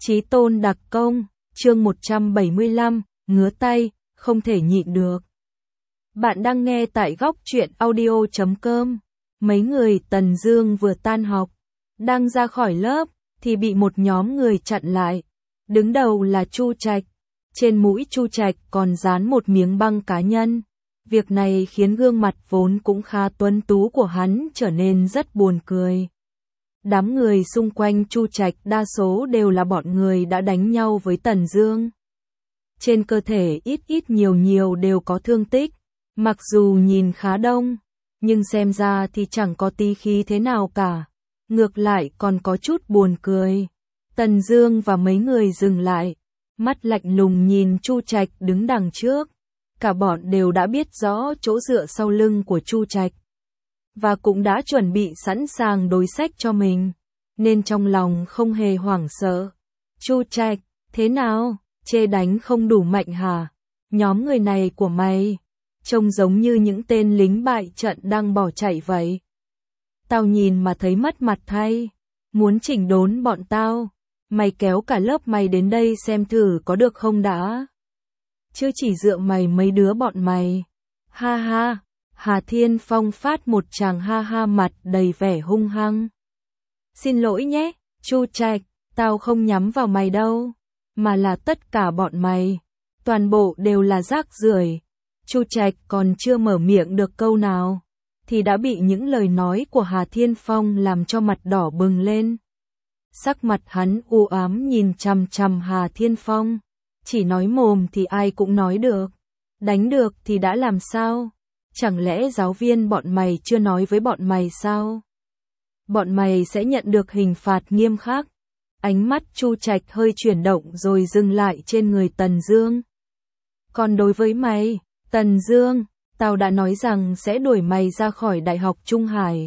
Chí tôn đặc công, chương 175, ngứa tay, không thể nhịn được. Bạn đang nghe tại góc truyện audio.com. Mấy người Tần Dương vừa tan học, đang ra khỏi lớp, thì bị một nhóm người chặn lại. Đứng đầu là Chu Trạch. Trên mũi Chu Trạch còn dán một miếng băng cá nhân. Việc này khiến gương mặt vốn cũng khá tuấn tú của hắn trở nên rất buồn cười. Đám người xung quanh Chu Trạch đa số đều là bọn người đã đánh nhau với Tần Dương. Trên cơ thể ít ít nhiều nhiều đều có thương tích, mặc dù nhìn khá đông, nhưng xem ra thì chẳng có tí khí thế nào cả. Ngược lại còn có chút buồn cười. Tần Dương và mấy người dừng lại, mắt lạnh lùng nhìn Chu Trạch đứng đằng trước. Cả bọn đều đã biết rõ chỗ dựa sau lưng của Chu Trạch, và cũng đã chuẩn bị sẵn sàng đối sách cho mình, nên trong lòng không hề hoảng sợ. Chu Trạch, thế nào, chê đánh không đủ mạnh hả? Nhóm người này của mày, trông giống như những tên lính bại trận đang bỏ chạy vậy. Tao nhìn mà thấy mất mặt thay, muốn chỉnh đốn bọn tao, mày kéo cả lớp mày đến đây xem thử có được không đã? Chứ chỉ dựa mày mấy đứa bọn mày. Ha ha. Hà Thiên Phong phát một tràng ha ha mặt đầy vẻ hung hăng. Xin lỗi nhé, Chu Trạch, tao không nhắm vào mày đâu, mà là tất cả bọn mày, toàn bộ đều là rác rưởi. Chu Trạch còn chưa mở miệng được câu nào, thì đã bị những lời nói của Hà Thiên Phong làm cho mặt đỏ bừng lên. Sắc mặt hắn u ám nhìn chằm chằm Hà Thiên Phong, chỉ nói mồm thì ai cũng nói được, đánh được thì đã làm sao? Chẳng lẽ giáo viên bọn mày chưa nói với bọn mày sao? Bọn mày sẽ nhận được hình phạt nghiêm khắc. Ánh mắt Chu Trạch hơi chuyển động rồi dừng lại trên người Tần Dương. Còn đối với mày, Tần Dương, tao đã nói rằng sẽ đuổi mày ra khỏi Đại học Trung Hải.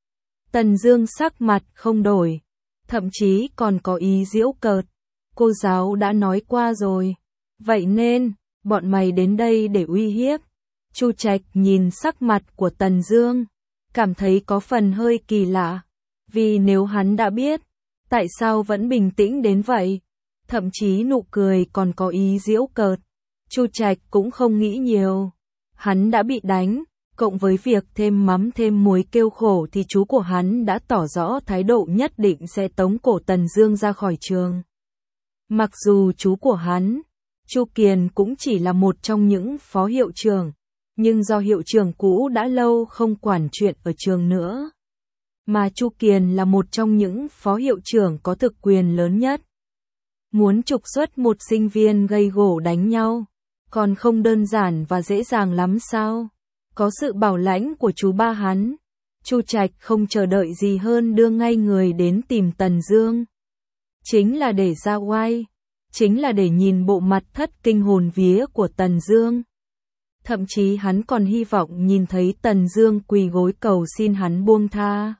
Tần Dương sắc mặt không đổi, thậm chí còn có ý giễu cợt. Cô giáo đã nói qua rồi, vậy nên, bọn mày đến đây để uy hiếp. Chu Trạch nhìn sắc mặt của Tần Dương, cảm thấy có phần hơi kỳ lạ, vì nếu hắn đã biết, tại sao vẫn bình tĩnh đến vậy, thậm chí nụ cười còn có ý giễu cợt. Chu Trạch cũng không nghĩ nhiều, hắn đã bị đánh, cộng với việc thêm mắm thêm muối kêu khổ thì chú của hắn đã tỏ rõ thái độ nhất định sẽ tống cổ Tần Dương ra khỏi trường. Mặc dù chú của hắn, Chu Kiền cũng chỉ là một trong những phó hiệu trưởng, nhưng do hiệu trưởng cũ đã lâu không quản chuyện ở trường nữa, mà Chu Kiền là một trong những phó hiệu trưởng có thực quyền lớn nhất. Muốn trục xuất một sinh viên gây gổ đánh nhau, còn không đơn giản và dễ dàng lắm sao? Có sự bảo lãnh của chú ba hắn, Chu Trạch không chờ đợi gì hơn đưa ngay người đến tìm Tần Dương. Chính là để ra oai, chính là để nhìn bộ mặt thất kinh hồn vía của Tần Dương. Thậm chí hắn còn hy vọng nhìn thấy Tần Dương quỳ gối cầu xin hắn buông tha.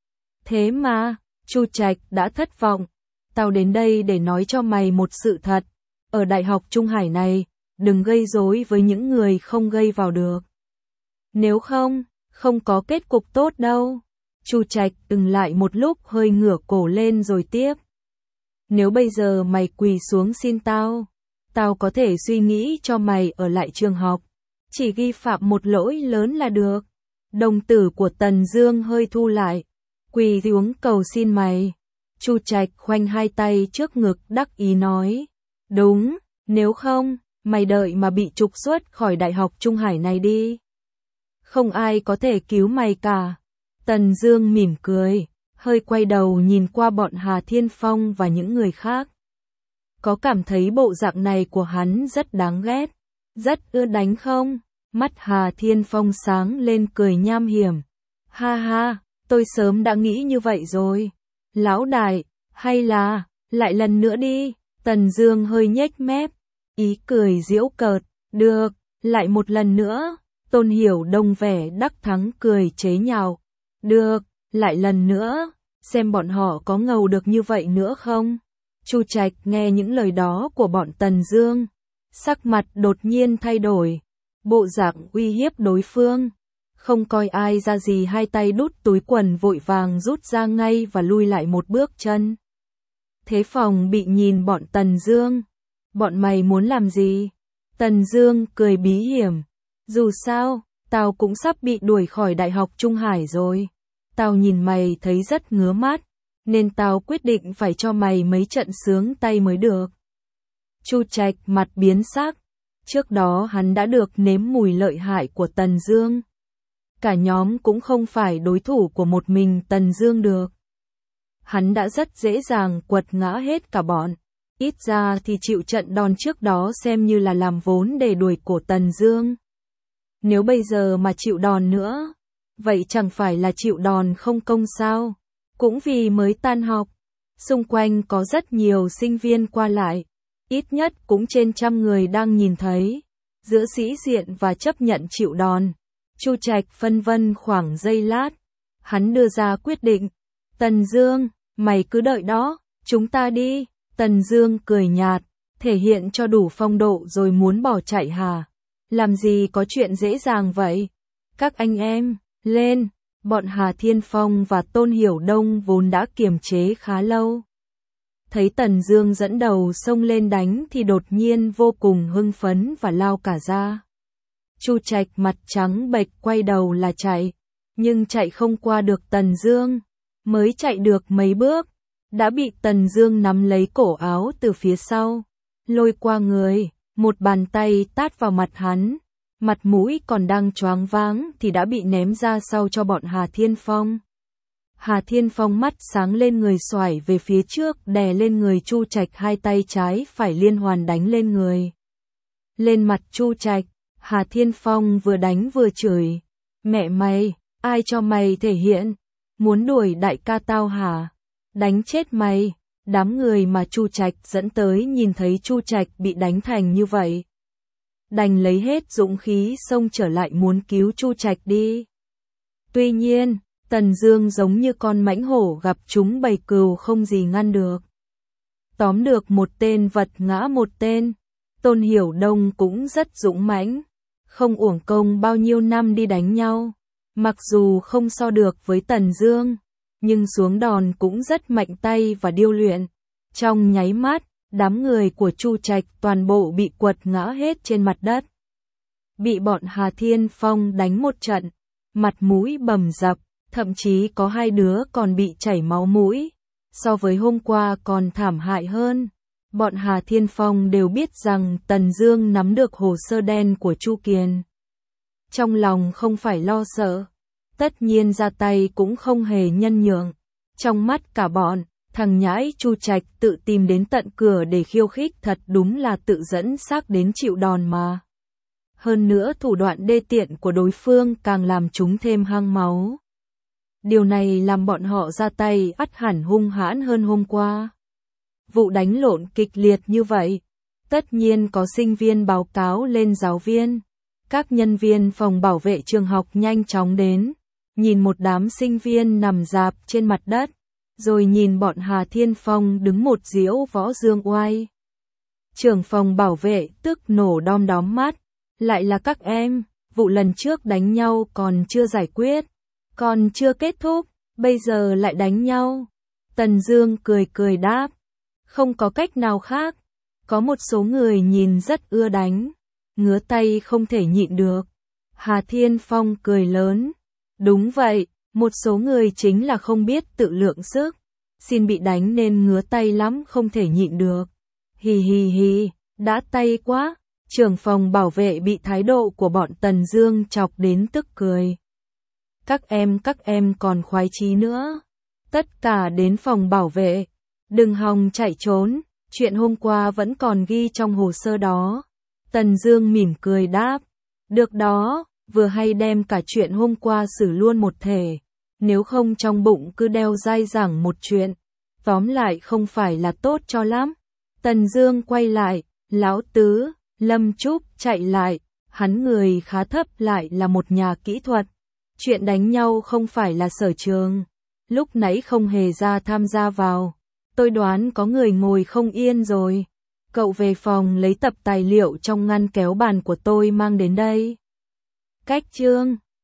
Thế mà, Chu Trạch đã thất vọng. Tao đến đây để nói cho mày một sự thật. Ở Đại học Trung Hải này, đừng gây rối với những người không gây vào được. Nếu không, không có kết cục tốt đâu. Chu Trạch dừng lại một lúc hơi ngửa cổ lên rồi tiếp. Nếu bây giờ mày quỳ xuống xin tao, tao có thể suy nghĩ cho mày ở lại trường học. Chỉ ghi phạm một lỗi lớn là được. Đồng tử của Tần Dương hơi thu lại. Quỳ xuống cầu xin mày. Chu Trạch khoanh hai tay trước ngực đắc ý nói. Đúng, nếu không, mày đợi mà bị trục xuất khỏi Đại học Trung Hải này đi. Không ai có thể cứu mày cả. Tần Dương mỉm cười, hơi quay đầu nhìn qua bọn Hà Thiên Phong và những người khác. Có cảm thấy bộ dạng này của hắn rất đáng ghét, rất ưa đánh không? Mắt Hà Thiên Phong sáng lên cười nham hiểm. Ha ha, tôi sớm đã nghĩ như vậy rồi. Lão đại, hay là, lại lần nữa đi. Tần Dương hơi nhếch mép, ý cười giễu cợt. Được, lại một lần nữa. Tôn Hiểu Đông vẻ đắc thắng cười chế nhạo. Được, lại lần nữa, xem bọn họ có ngầu được như vậy nữa không? Chu Trạch nghe những lời đó của bọn Tần Dương, sắc mặt đột nhiên thay đổi, bộ dạng uy hiếp đối phương, không coi ai ra gì, hai tay đút túi quần vội vàng rút ra ngay và lui lại một bước chân. Thế phòng bị nhìn bọn Tần Dương. Bọn mày muốn làm gì? Tần Dương cười bí hiểm. Dù sao, tao cũng sắp bị đuổi khỏi Đại học Trung Hải rồi. Tao nhìn mày thấy rất ngứa mắt, nên tao quyết định phải cho mày mấy trận sướng tay mới được. Chu Trạch mặt biến sắc. Trước đó hắn đã được nếm mùi lợi hại của Tần Dương. Cả nhóm cũng không phải đối thủ của một mình Tần Dương được. Hắn đã rất dễ dàng quật ngã hết cả bọn. Ít ra thì chịu trận đòn trước đó xem như là làm vốn để đuổi cổ Tần Dương. Nếu bây giờ mà chịu đòn nữa, vậy chẳng phải là chịu đòn không công sao? Cũng vì mới tan học, xung quanh có rất nhiều sinh viên qua lại, ít nhất cũng trên 100 người đang nhìn thấy. Giữa sĩ diện và chấp nhận chịu đòn, Chu Trạch phân vân khoảng giây lát, hắn đưa ra quyết định. Tần Dương, mày cứ đợi đó, chúng ta đi. Tần Dương cười nhạt, thể hiện cho đủ phong độ rồi muốn bỏ chạy hả? Làm gì có chuyện dễ dàng vậy? Các anh em, lên! Bọn Hà Thiên Phong và Tôn Hiểu Đông vốn đã kiềm chế khá lâu. Thấy Tần Dương dẫn đầu xông lên đánh thì đột nhiên vô cùng hưng phấn và lao cả ra. Chu Trạch mặt trắng bệch quay đầu là chạy, nhưng chạy không qua được Tần Dương. Mới chạy được mấy bước, đã bị Tần Dương nắm lấy cổ áo từ phía sau, lôi qua người, một bàn tay tát vào mặt hắn. Mặt mũi còn đang choáng váng thì đã bị ném ra sau cho bọn Hà Thiên Phong. Hà Thiên Phong mắt sáng lên người xoải về phía trước đè lên người Chu Trạch, hai tay trái phải liên hoàn đánh lên người. Lên mặt Chu Trạch, Hà Thiên Phong vừa đánh vừa chửi. Mẹ mày, ai cho mày thể hiện? Muốn đuổi đại ca tao hả? Đánh chết mày! Đám người mà Chu Trạch dẫn tới nhìn thấy Chu Trạch bị đánh thành như vậy, đành lấy hết dũng khí xông trở lại muốn cứu Chu Trạch đi. Tuy nhiên, Tần Dương giống như con mãnh hổ gặp chúng bầy cừu không gì ngăn được. Tóm được một tên vật ngã một tên. Tôn Hiểu Đông cũng rất dũng mãnh, không uổng công bao nhiêu năm đi đánh nhau. Mặc dù không so được với Tần Dương, nhưng xuống đòn cũng rất mạnh tay và điêu luyện. Trong nháy mắt, đám người của Chu Trạch toàn bộ bị quật ngã hết trên mặt đất. Bị bọn Hà Thiên Phong đánh một trận, mặt mũi bầm dập, thậm chí có hai đứa còn bị chảy máu mũi. So với hôm qua còn thảm hại hơn. Bọn Hà Thiên Phong đều biết rằng Tần Dương nắm được hồ sơ đen của Chu Kiền. Trong lòng không phải lo sợ, tất nhiên ra tay cũng không hề nhân nhượng. Trong mắt cả bọn, thằng nhãi Chu Trạch tự tìm đến tận cửa để khiêu khích thật đúng là tự dẫn xác đến chịu đòn mà. Hơn nữa thủ đoạn đê tiện của đối phương càng làm chúng thêm hăng máu. Điều này làm bọn họ ra tay ắt hẳn hung hãn hơn hôm qua. Vụ đánh lộn kịch liệt như vậy, tất nhiên có sinh viên báo cáo lên giáo viên. Các nhân viên phòng bảo vệ trường học nhanh chóng đến, nhìn một đám sinh viên nằm rạp trên mặt đất, rồi nhìn bọn Hà Thiên Phong đứng một diễu võ dương oai. Trưởng phòng bảo vệ tức nổ đom đóm mắt, lại là các em, vụ lần trước đánh nhau còn chưa giải quyết, còn chưa kết thúc, bây giờ lại đánh nhau. Tần Dương cười cười đáp, không có cách nào khác, có một số người nhìn rất ưa đánh, ngứa tay không thể nhịn được. Hà Thiên Phong cười lớn, đúng vậy, một số người chính là không biết tự lượng sức, xin bị đánh nên ngứa tay lắm không thể nhịn được. Hì hì hì, đã tay quá. Trưởng phòng bảo vệ bị thái độ của bọn Tần Dương chọc đến tức cười. Các em còn khoái chí nữa. Tất cả đến phòng bảo vệ. Đừng hòng chạy trốn, chuyện hôm qua vẫn còn ghi trong hồ sơ đó. Tần Dương mỉm cười đáp. Được đó, vừa hay đem cả chuyện hôm qua xử luôn một thể. Nếu không trong bụng cứ đeo dai dẳng một chuyện. Tóm lại không phải là tốt cho lắm. Tần Dương quay lại, lão tứ. Lâm Trúc chạy lại, hắn người khá thấp lại là một nhà kỹ thuật. Chuyện đánh nhau không phải là sở trường, lúc nãy không hề ra tham gia vào. Tôi đoán có người ngồi không yên rồi. Cậu về phòng lấy tập tài liệu trong ngăn kéo bàn của tôi mang đến đây. Cách chương